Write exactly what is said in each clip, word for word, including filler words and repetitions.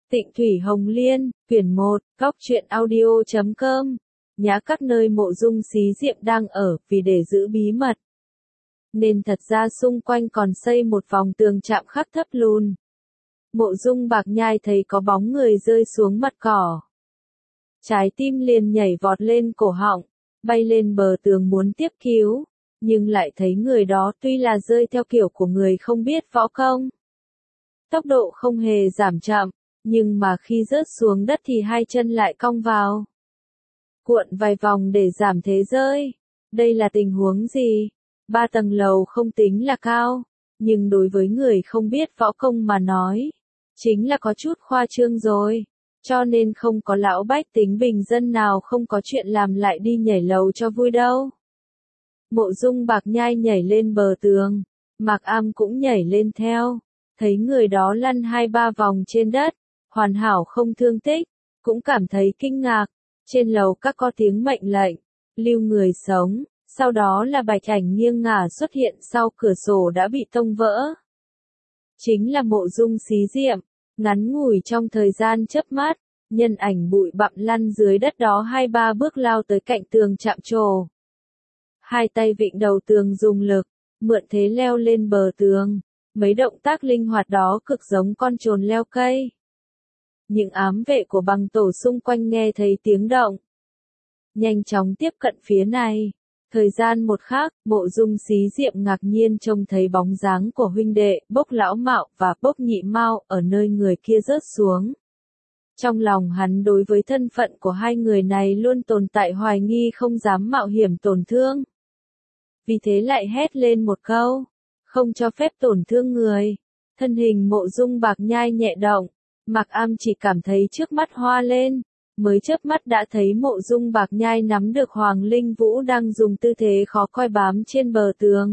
Tịnh Thủy Hồng Liên, quyển một, góc truyện audio chấm com. Nhã các nơi Mộ Dung Xí Diệm đang ở, vì để giữ bí mật, nên thật ra xung quanh còn xây một vòng tường chạm khắc thấp lùn. Mộ Dung Bạc Nhai thấy có bóng người rơi xuống mặt cỏ. Trái tim liền nhảy vọt lên cổ họng, bay lên bờ tường muốn tiếp cứu, nhưng lại thấy người đó tuy là rơi theo kiểu của người không biết võ công. Tốc độ không hề giảm chậm, nhưng mà khi rớt xuống đất thì hai chân lại cong vào. Cuộn vài vòng để giảm thế rơi. Đây là tình huống gì? Ba tầng lầu không tính là cao, nhưng đối với người không biết võ công mà nói, chính là có chút khoa trương rồi. Cho nên không có lão bách tính bình dân nào không có chuyện làm lại đi nhảy lầu cho vui đâu. Mộ Dung Bạc Nhai nhảy lên bờ tường, Mạc Am cũng nhảy lên theo, thấy người đó lăn hai ba vòng trên đất, hoàn hảo không thương tích, cũng cảm thấy kinh ngạc. Trên lầu các có tiếng mệnh lệnh, lưu người sống, sau đó là bạch ảnh nghiêng ngả xuất hiện sau cửa sổ đã bị tông vỡ. Chính là Mộ Dung Xí Diệm, ngắn ngủi trong thời gian chớp mắt, nhân ảnh bụi bặm lăn dưới đất đó hai ba bước lao tới cạnh tường chạm trổ. Hai tay vịn đầu tường dùng lực, mượn thế leo lên bờ tường, mấy động tác linh hoạt đó cực giống con trồn leo cây. Những ám vệ của bằng tổ xung quanh nghe thấy tiếng động, nhanh chóng tiếp cận phía này. Thời gian một khắc, Mộ Dung Xí Diệm ngạc nhiên trông thấy bóng dáng của huynh đệ, Bốc Lão Mạo và Bốc Nhị Mao ở nơi người kia rớt xuống. Trong lòng hắn đối với thân phận của hai người này luôn tồn tại hoài nghi, không dám mạo hiểm tổn thương. Vì thế lại hét lên một câu, không cho phép tổn thương người. Thân hình Mộ Dung Bạc Nhai nhẹ động, Mạc Am chỉ cảm thấy trước mắt hoa lên, mới chớp mắt đã thấy Mộ Dung Bạc Nhai nắm được Hoàng Linh Vũ đang dùng tư thế khó coi bám trên bờ tường.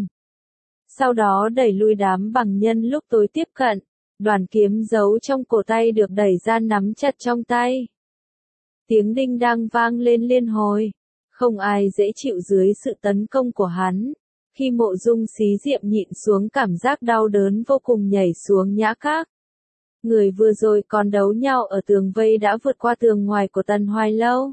Sau đó đẩy lui đám bằng nhân lúc tối tiếp cận, đoàn kiếm giấu trong cổ tay được đẩy ra nắm chặt trong tay. Tiếng đinh đang vang lên liên hồi, không ai dễ chịu dưới sự tấn công của hắn. Khi Mộ Dung Xí Diệm nhịn xuống cảm giác đau đớn vô cùng nhảy xuống nhã các. Người vừa rồi còn đấu nhau ở tường vây đã vượt qua tường ngoài của Tần Hoài Lâu.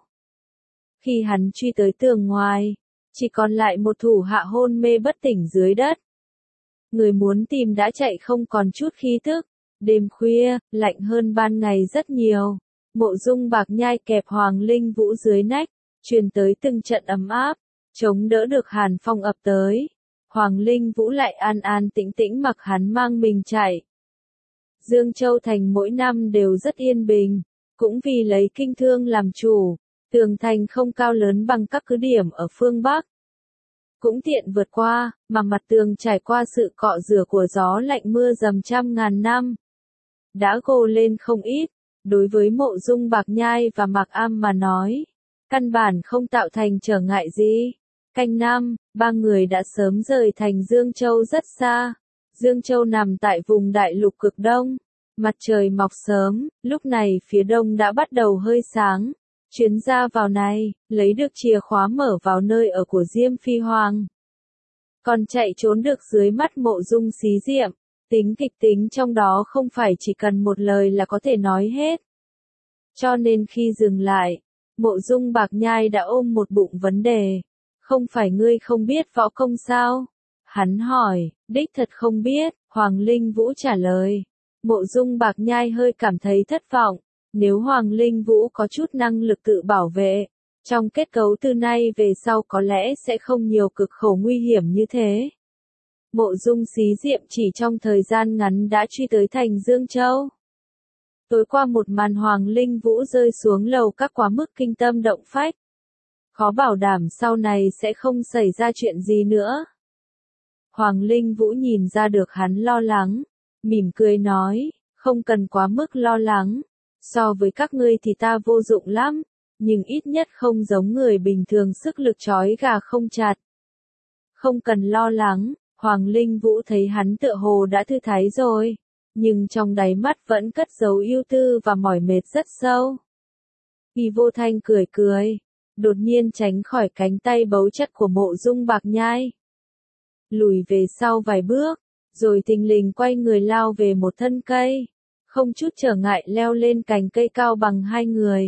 Khi hắn truy tới tường ngoài, chỉ còn lại một thủ hạ hôn mê bất tỉnh dưới đất. Người muốn tìm đã chạy không còn chút khí thức. Đêm khuya, lạnh hơn ban ngày rất nhiều. Mộ Dung Bạc Nhai kẹp Hoàng Linh Vũ dưới nách, truyền tới từng trận ấm áp, chống đỡ được hàn phong ập tới. Hoàng Linh Vũ lại an an tĩnh tĩnh mặc hắn mang mình chạy. Dương Châu thành mỗi năm đều rất yên bình, cũng vì lấy kinh thương làm chủ, tường thành không cao lớn bằng các cứ điểm ở phương Bắc. Cũng tiện vượt qua, mà mặt tường trải qua sự cọ rửa của gió lạnh mưa dầm trăm ngàn năm. Đã gồ lên không ít, đối với Mộ Dung Bạc Nhai và Mạc Am mà nói, căn bản không tạo thành trở ngại gì. Canh năm, ba người đã sớm rời thành Dương Châu rất xa. Dương Châu nằm tại vùng đại lục cực đông, mặt trời mọc sớm, lúc này phía đông đã bắt đầu hơi sáng. Chuyến ra vào này, lấy được chìa khóa mở vào nơi ở của Diêm Phi Hoàng. Còn chạy trốn được dưới mắt Mộ Dung Xí Diệm, tính kịch tính trong đó không phải chỉ cần một lời là có thể nói hết. Cho nên khi dừng lại, Mộ Dung Bạc Nhai đã ôm một bụng vấn đề. Không phải ngươi không biết võ công sao? Hắn hỏi, đích thật không biết, Hoàng Linh Vũ trả lời. Mộ Dung Bạc Nhai hơi cảm thấy thất vọng, nếu Hoàng Linh Vũ có chút năng lực tự bảo vệ, trong kết cấu từ nay về sau có lẽ sẽ không nhiều cực khổ nguy hiểm như thế. Mộ Dung Xí Diệm chỉ trong thời gian ngắn đã truy tới thành Dương Châu. Tối qua một màn Hoàng Linh Vũ rơi xuống lầu các quá mức kinh tâm động phách. Khó bảo đảm sau này sẽ không xảy ra chuyện gì nữa. Hoàng Linh Vũ nhìn ra được hắn lo lắng, mỉm cười nói, không cần quá mức lo lắng, so với các ngươi thì ta vô dụng lắm, nhưng ít nhất không giống người bình thường sức lực trói gà không chặt. Không cần lo lắng, Hoàng Linh Vũ thấy hắn tựa hồ đã thư thái rồi, nhưng trong đáy mắt vẫn cất giấu ưu tư và mỏi mệt rất sâu. Vì vô thanh cười cười, đột nhiên tránh khỏi cánh tay bấu chặt của Mộ Dung Bạc Nhai. Lùi về sau vài bước, rồi thình lình quay người lao về một thân cây. không chút trở ngại leo lên cành cây cao bằng hai người.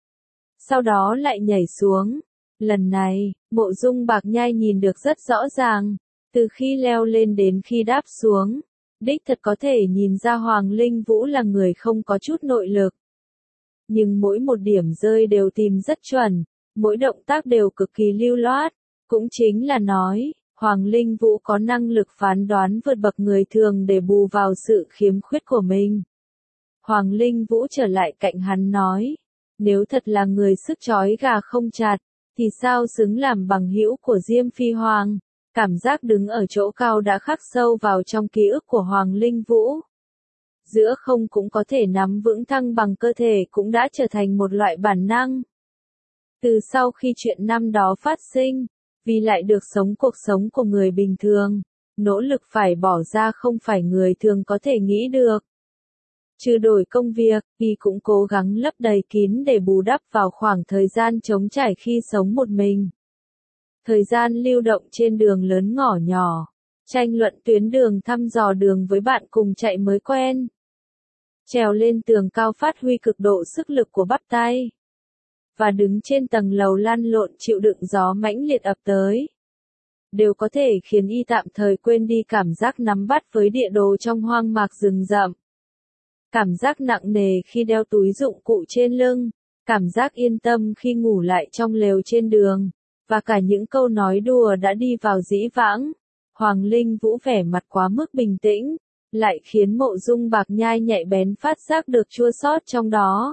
Sau đó lại nhảy xuống. Lần này, Mộ Dung Bạc Nhai nhìn được rất rõ ràng, từ khi leo lên đến khi đáp xuống, đích thật có thể nhìn ra Hoàng Linh Vũ là người không có chút nội lực. Nhưng mỗi một điểm rơi đều tìm rất chuẩn, mỗi động tác đều cực kỳ lưu loát, cũng chính là nói, Hoàng Linh Vũ có năng lực phán đoán vượt bậc người thường để bù vào sự khiếm khuyết của mình. Hoàng Linh Vũ trở lại cạnh hắn nói, nếu thật là người sức trói gà không chặt, thì sao xứng làm bằng hữu của Diêm Phi Hoàng? Cảm giác đứng ở chỗ cao đã khắc sâu vào trong ký ức của Hoàng Linh Vũ. Giữa không cũng có thể nắm vững thăng bằng cơ thể cũng đã trở thành một loại bản năng. Từ sau khi chuyện năm đó phát sinh, vì lại được sống cuộc sống của người bình thường, nỗ lực phải bỏ ra không phải người thường có thể nghĩ được. Trừ đổi công việc, y cũng cố gắng lấp đầy kín để bù đắp vào khoảng thời gian trống trải khi sống một mình. Thời gian lưu động trên đường lớn ngõ nhỏ, tranh luận tuyến đường thăm dò đường với bạn cùng chạy mới quen. Trèo lên tường cao phát huy cực độ sức lực của bắp tay. Và đứng trên tầng lầu lăn lộn chịu đựng gió mãnh liệt ập tới. Đều có thể khiến y tạm thời quên đi cảm giác nắm bắt với địa đồ trong hoang mạc rừng rậm. Cảm giác nặng nề khi đeo túi dụng cụ trên lưng, cảm giác yên tâm khi ngủ lại trong lều trên đường, và cả những câu nói đùa đã đi vào dĩ vãng. Hoàng Linh Vũ vẻ mặt quá mức bình tĩnh, lại khiến Mộ Dung Bạc Nhai nhạy bén phát giác được chua xót trong đó.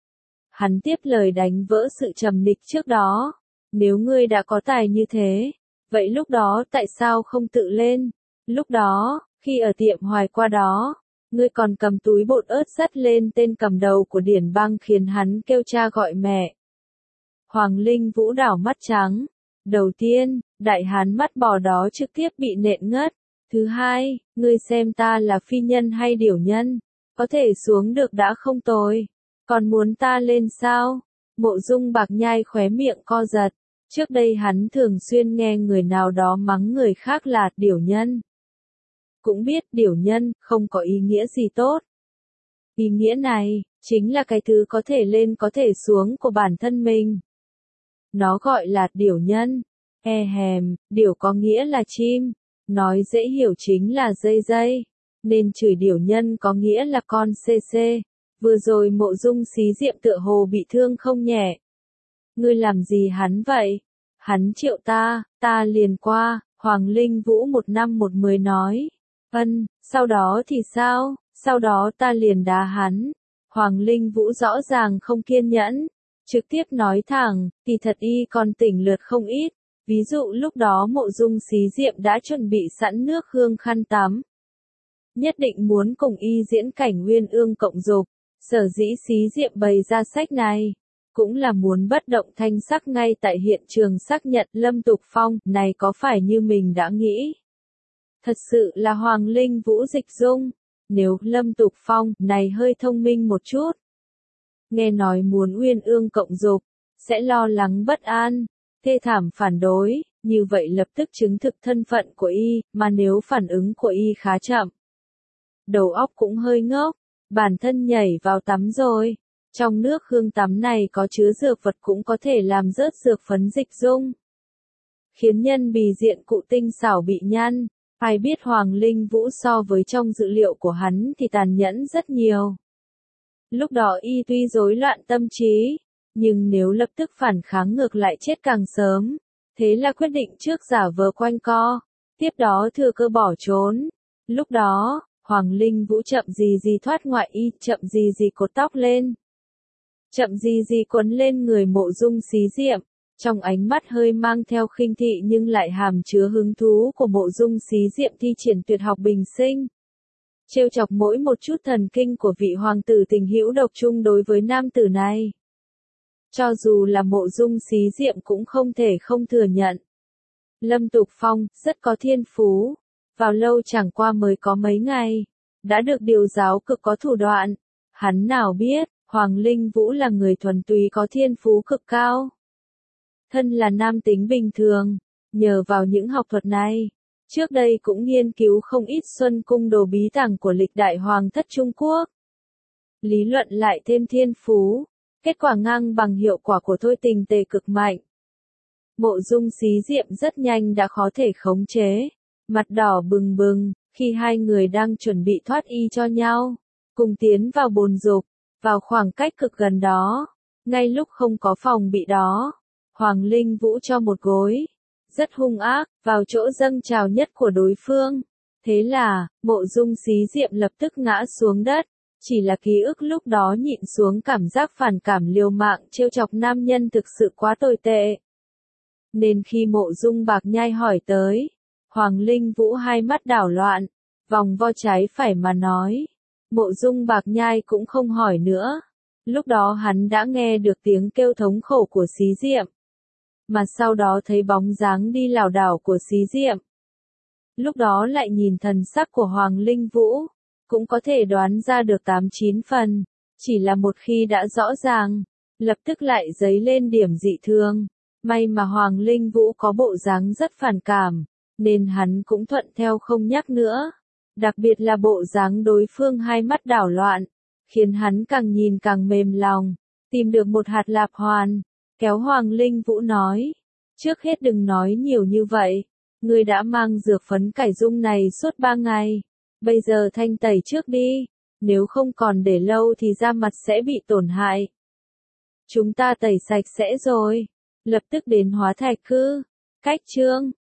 Hắn tiếp lời đánh vỡ sự trầm nịch trước đó. Nếu ngươi đã có tài như thế, vậy lúc đó tại sao không tự lên? Lúc đó, khi ở tiệm Hoài qua đó, ngươi còn cầm túi bột ớt dắt lên tên cầm đầu của Điển Bang khiến hắn kêu cha gọi mẹ. Hoàng Linh Vũ đảo mắt trắng. Đầu tiên, đại hán mắt bò đó trực tiếp bị nện ngất. Thứ hai, ngươi xem ta là phi nhân hay điểu nhân, có thể xuống được đã không tồi. Còn muốn ta lên sao? Mộ Dung Bạc Nhai khóe miệng co giật. Trước đây hắn thường xuyên nghe người nào đó mắng người khác là điểu nhân. Cũng biết điểu nhân không có ý nghĩa gì tốt. Ý nghĩa này, chính là cái thứ có thể lên có thể xuống của bản thân mình. Nó gọi là điểu nhân. E hèm, điểu có nghĩa là chim. Nói dễ hiểu chính là dây dây. Nên chửi điểu nhân có nghĩa là con xê xê. Vừa rồi Mộ Dung Xí Diệm tựa hồ bị thương không nhẹ. Ngươi làm gì hắn vậy? Hắn triệu ta, ta liền qua. Hoàng Linh Vũ một năm một mười nói. Ân, sau đó thì sao? Sau đó ta liền đá hắn. Hoàng Linh Vũ rõ ràng không kiên nhẫn. Trực tiếp nói thẳng, thì thật y còn tỉnh lượt không ít. Ví dụ lúc đó Mộ Dung Xí Diệm đã chuẩn bị sẵn nước hương khăn tắm. Nhất định muốn cùng y diễn cảnh Uyên Ương cộng dục. Sở dĩ Xí Diệm bày ra sách này, cũng là muốn bất động thanh sắc ngay tại hiện trường xác nhận Lâm Tục Phong này có phải như mình đã nghĩ. Thật sự là Hoàng Linh Vũ dịch dung, nếu Lâm Tục Phong này hơi thông minh một chút. Nghe nói muốn Uyên Ương cộng dục, sẽ lo lắng bất an, thê thảm phản đối, như vậy lập tức chứng thực thân phận của y, mà nếu phản ứng của y khá chậm. Đầu óc cũng hơi ngốc. Bản thân nhảy vào tắm rồi. Trong nước hương tắm này có chứa dược vật cũng có thể làm rớt dược phấn dịch dung. Khiến nhân bì diện cụ tinh xảo bị nhăn. Ai biết Hoàng Linh Vũ so với trong dữ liệu của hắn thì tàn nhẫn rất nhiều. Lúc đó y tuy rối loạn tâm trí, nhưng nếu lập tức phản kháng ngược lại chết càng sớm. Thế là quyết định trước giả vờ quanh co. Tiếp đó thừa cơ bỏ trốn. Lúc đó, Hoàng Linh Vũ chậm gì gì thoát ngoại y, chậm gì gì cột tóc lên. Chậm gì gì quấn lên người Mộ Dung Xí Diệm, trong ánh mắt hơi mang theo khinh thị nhưng lại hàm chứa hứng thú của Mộ Dung Xí Diệm thi triển tuyệt học bình sinh. Trêu chọc mỗi một chút thần kinh của vị hoàng tử tình hữu độc chung đối với nam tử này. Cho dù là Mộ Dung Xí Diệm cũng không thể không thừa nhận. Lâm Tục Phong, rất có thiên phú. Vào lâu chẳng qua mới có mấy ngày, đã được điều giáo cực có thủ đoạn. Hắn nào biết, Hoàng Linh Vũ là người thuần túy có thiên phú cực cao. Thân là nam tính bình thường, nhờ vào những học thuật này, trước đây cũng nghiên cứu không ít Xuân Cung đồ bí tàng của lịch đại hoàng thất Trung Quốc. lý luận lại thêm thiên phú, kết quả ngang bằng hiệu quả của thôi tình tề cực mạnh. Mộ Dung Xí Diệm rất nhanh đã khó thể khống chế, mặt đỏ bừng bừng, khi hai người đang chuẩn bị thoát y cho nhau, cùng tiến vào bồn dục, vào khoảng cách cực gần đó, ngay lúc không có phòng bị đó, Hoàng Linh Vũ cho một gối, rất hung ác, vào chỗ dâng trào nhất của đối phương. Thế là, Mộ Dung Xí Diệm lập tức ngã xuống đất, chỉ là ký ức lúc đó nhịn xuống cảm giác phản cảm liều mạng trêu chọc nam nhân thực sự quá tồi tệ. Nên khi Mộ Dung Bạc Nhai hỏi tới, Hoàng Linh Vũ hai mắt đảo loạn, vòng vo trái phải mà nói. Mộ Dung Bạc Nhai cũng không hỏi nữa. Lúc đó hắn đã nghe được tiếng kêu thống khổ của Xí Diệm, mà sau đó thấy bóng dáng đi lảo đảo của Xí Diệm. Lúc đó lại nhìn thần sắc của Hoàng Linh Vũ, cũng có thể đoán ra được tám chín phần, chỉ là một khi đã rõ ràng, lập tức lại dấy lên điểm dị thường. May mà Hoàng Linh Vũ có bộ dáng rất phản cảm, nên hắn cũng thuận theo không nhắc nữa. Đặc biệt là bộ dáng đối phương hai mắt đảo loạn, khiến hắn càng nhìn càng mềm lòng, tìm được một hạt lạp hoàn, kéo Hoàng Linh Vũ nói, trước hết đừng nói nhiều như vậy, ngươi đã mang dược phấn cải dung này suốt ba ngày, bây giờ thanh tẩy trước đi, nếu không còn để lâu thì da mặt sẽ bị tổn hại. Chúng ta tẩy sạch sẽ rồi, lập tức đến Hóa Thạch Cư, cách chương